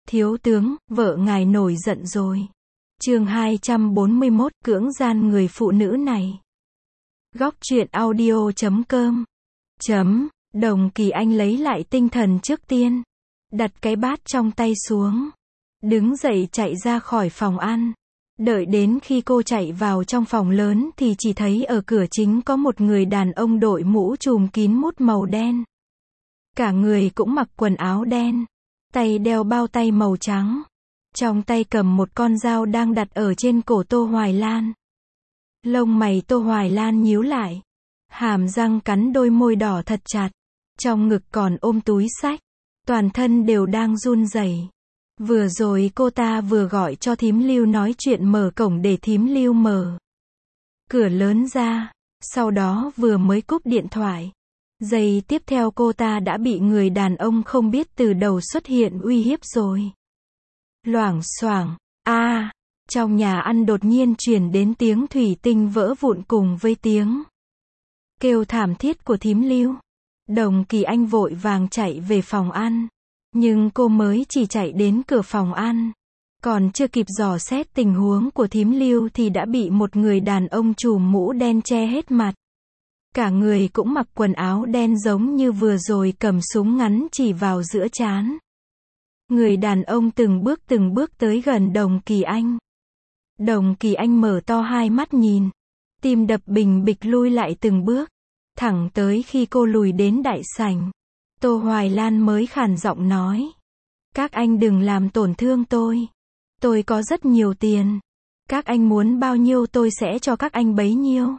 Thiếu tướng, vợ ngài nổi giận rồi. Chương 241, cưỡng gian người phụ nữ này. Góc truyện audio.com. Đồng Kỳ Anh lấy lại tinh thần trước tiên. Đặt cái bát trong tay xuống. Đứng dậy chạy ra khỏi phòng ăn. Đợi đến khi cô chạy vào trong phòng lớn thì chỉ thấy ở cửa chính có một người đàn ông đội mũ trùm kín mút màu đen. Cả người cũng mặc quần áo đen. Tay đeo bao tay màu trắng. Trong tay cầm một con dao đang đặt ở trên cổ Tô Hoài Lan. Lông mày Tô Hoài Lan nhíu lại. Hàm răng cắn đôi môi đỏ thật chặt. Trong ngực còn ôm túi xách. Toàn thân đều đang run rẩy. Vừa rồi cô ta vừa gọi cho thím Lưu nói chuyện mở cổng để thím Lưu mở cửa lớn ra. Sau đó vừa mới cúp điện thoại. Giây tiếp theo cô ta đã bị người đàn ông không biết từ đầu xuất hiện uy hiếp rồi. Loảng xoảng, trong nhà ăn đột nhiên truyền đến tiếng thủy tinh vỡ vụn cùng với tiếng kêu thảm thiết của thím Lưu. Đồng Kỳ Anh vội vàng chạy về phòng ăn. Nhưng cô mới chỉ chạy đến cửa phòng ăn. Còn chưa kịp dò xét tình huống của thím Lưu thì đã bị một người đàn ông trùm mũ đen che hết mặt. Cả người cũng mặc quần áo đen giống như vừa rồi cầm súng ngắn chỉ vào giữa trán. Người đàn ông từng bước tới gần Đồng Kỳ Anh. Đồng Kỳ Anh mở to hai mắt nhìn. Tim đập bình bịch lui lại từng bước. Thẳng tới khi cô lùi đến đại sảnh. Tô Hoài Lan mới khàn giọng nói. Các anh đừng làm tổn thương tôi. Tôi có rất nhiều tiền. Các anh muốn bao nhiêu tôi sẽ cho các anh bấy nhiêu.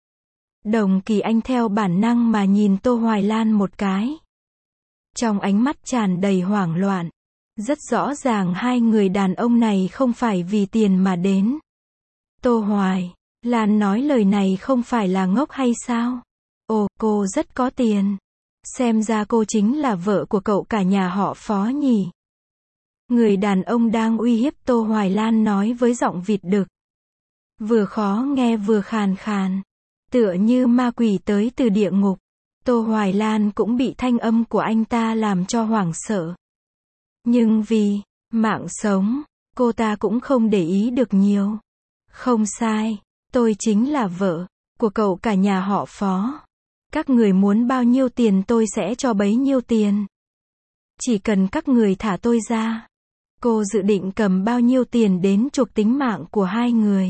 Đồng Kỳ Anh theo bản năng mà nhìn Tô Hoài Lan một cái. Trong ánh mắt tràn đầy hoảng loạn. Rất rõ ràng hai người đàn ông này không phải vì tiền mà đến. Tô Hoài Lan nói lời này không phải là ngốc hay sao? Ồ, cô rất có tiền. Xem ra cô chính là vợ của cậu cả nhà họ Phó nhỉ? Người đàn ông đang uy hiếp Tô Hoài Lan nói với giọng vịt đực. Vừa khó nghe vừa khàn khàn. Tựa như ma quỷ tới từ địa ngục. Tô Hoài Lan cũng bị thanh âm của anh ta làm cho hoảng sợ. Nhưng vì mạng sống, cô ta cũng không để ý được nhiều. Không sai, tôi chính là vợ của cậu cả nhà họ Phó. Các người muốn bao nhiêu tiền tôi sẽ cho bấy nhiêu tiền. Chỉ cần các người thả tôi ra. Cô dự định cầm bao nhiêu tiền đến chuộc tính mạng của hai người.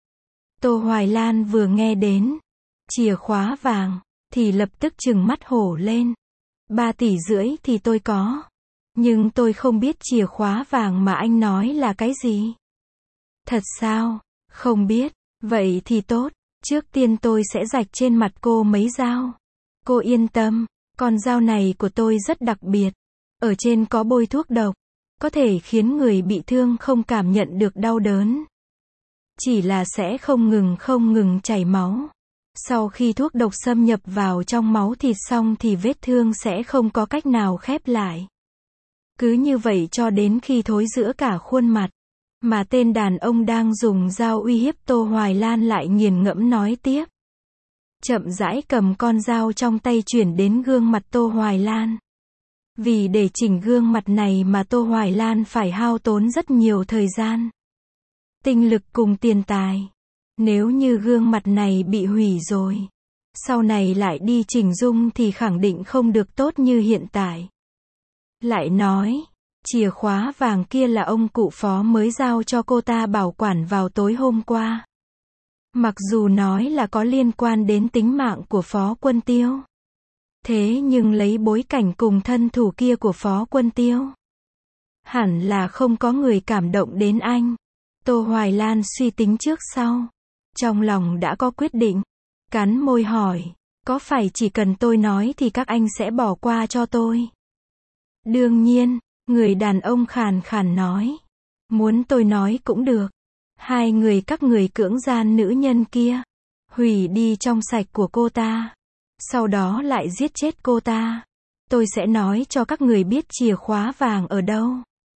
Tô Hoài Lan vừa nghe đến chìa khóa vàng thì lập tức trừng mắt hổ lên. 3,5 tỷ thì tôi có. Nhưng tôi không biết chìa khóa vàng mà anh nói là cái gì. Thật sao? Không biết. Vậy thì tốt. Trước tiên tôi sẽ rạch trên mặt cô mấy dao. Cô yên tâm, con dao này của tôi rất đặc biệt. Ở trên có bôi thuốc độc. Có thể khiến người bị thương không cảm nhận được đau đớn. Chỉ là sẽ không ngừng chảy máu. Sau khi thuốc độc xâm nhập vào trong máu thịt xong thì vết thương sẽ không có cách nào khép lại. Cứ như vậy cho đến khi thối rữa cả khuôn mặt. Mà tên đàn ông đang dùng dao uy hiếp Tô Hoài Lan lại nghiền ngẫm nói tiếp. Chậm rãi cầm con dao trong tay chuyển đến gương mặt Tô Hoài Lan. Vì để chỉnh gương mặt này mà Tô Hoài Lan phải hao tốn rất nhiều thời gian, tinh lực cùng tiền tài. Nếu như gương mặt này bị hủy rồi, sau này lại đi chỉnh dung thì khẳng định không được tốt như hiện tại. Lại nói, chìa khóa vàng kia là ông cụ Phó mới giao cho cô ta bảo quản vào tối hôm qua. Mặc dù nói là có liên quan đến tính mạng của Phó Quân Tiêu. Thế nhưng lấy bối cảnh cùng thân thủ kia của Phó Quân Tiêu, hẳn là không có người cảm động đến anh. Tô Hoài Lan suy tính trước sau. Trong lòng đã có quyết định. Cắn môi hỏi, có phải chỉ cần tôi nói thì các anh sẽ bỏ qua cho tôi? Đương nhiên, người đàn ông khàn khàn nói. Muốn tôi nói cũng được. Hai người các người cưỡng gian nữ nhân kia. Hủy đi trong sạch của cô ta. Sau đó lại giết chết cô ta. Tôi sẽ nói cho các người biết chìa khóa vàng ở đâu.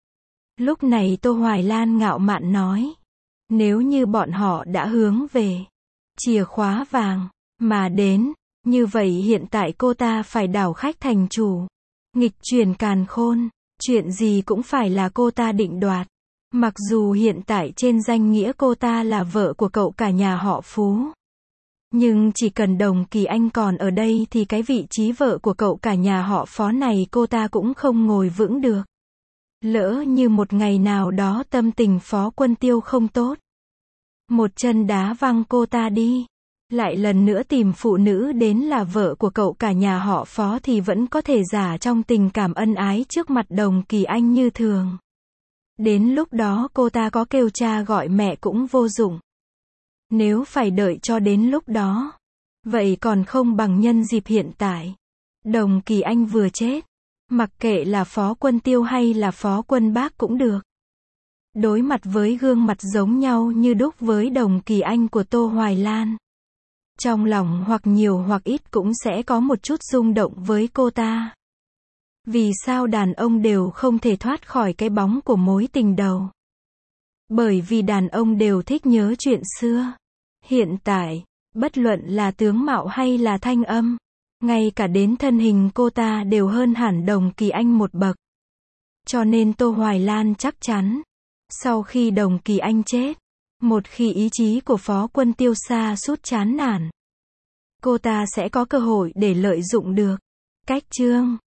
Lúc này Tô Hoài Lan ngạo mạn nói. Nếu như bọn họ đã hướng về chìa khóa vàng mà đến, như vậy hiện tại cô ta phải đảo khách thành chủ. Nghịch chuyển càn khôn. Chuyện gì cũng phải là cô ta định đoạt. Mặc dù hiện tại trên danh nghĩa cô ta là vợ của cậu cả nhà họ Phú. Nhưng chỉ cần Đồng Kỳ Anh còn ở đây thì cái vị trí vợ của cậu cả nhà họ Phó này cô ta cũng không ngồi vững được. Lỡ như một ngày nào đó tâm tình Phó Quân Tiêu không tốt. Một chân đá văng cô ta đi. Lại lần nữa tìm phụ nữ đến là vợ của cậu cả nhà họ Phó thì vẫn có thể giả trong tình cảm ân ái trước mặt Đồng Kỳ Anh như thường. Đến lúc đó cô ta có kêu cha gọi mẹ cũng vô dụng. Nếu phải đợi cho đến lúc đó, vậy còn không bằng nhân dịp hiện tại. Đồng Kỳ Anh vừa chết, mặc kệ là Phó Quân Tiêu hay là Phó Quân Bác cũng được. Đối mặt với gương mặt giống nhau như đúc với Đồng Kỳ Anh của Tô Hoài Lan. Trong lòng hoặc nhiều hoặc ít cũng sẽ có một chút rung động với cô ta. Vì sao đàn ông đều không thể thoát khỏi cái bóng của mối tình đầu? Bởi vì đàn ông đều thích nhớ chuyện xưa. Hiện tại, bất luận là tướng mạo hay là thanh âm, ngay cả đến thân hình cô ta đều hơn hẳn Đồng Kỳ Anh một bậc. Cho nên Tô Hoài Lan chắc chắn, sau khi Đồng Kỳ Anh chết, một khi ý chí của Phó Quân Tiêu sa sút chán nản, cô ta sẽ có cơ hội để lợi dụng được. Cách chương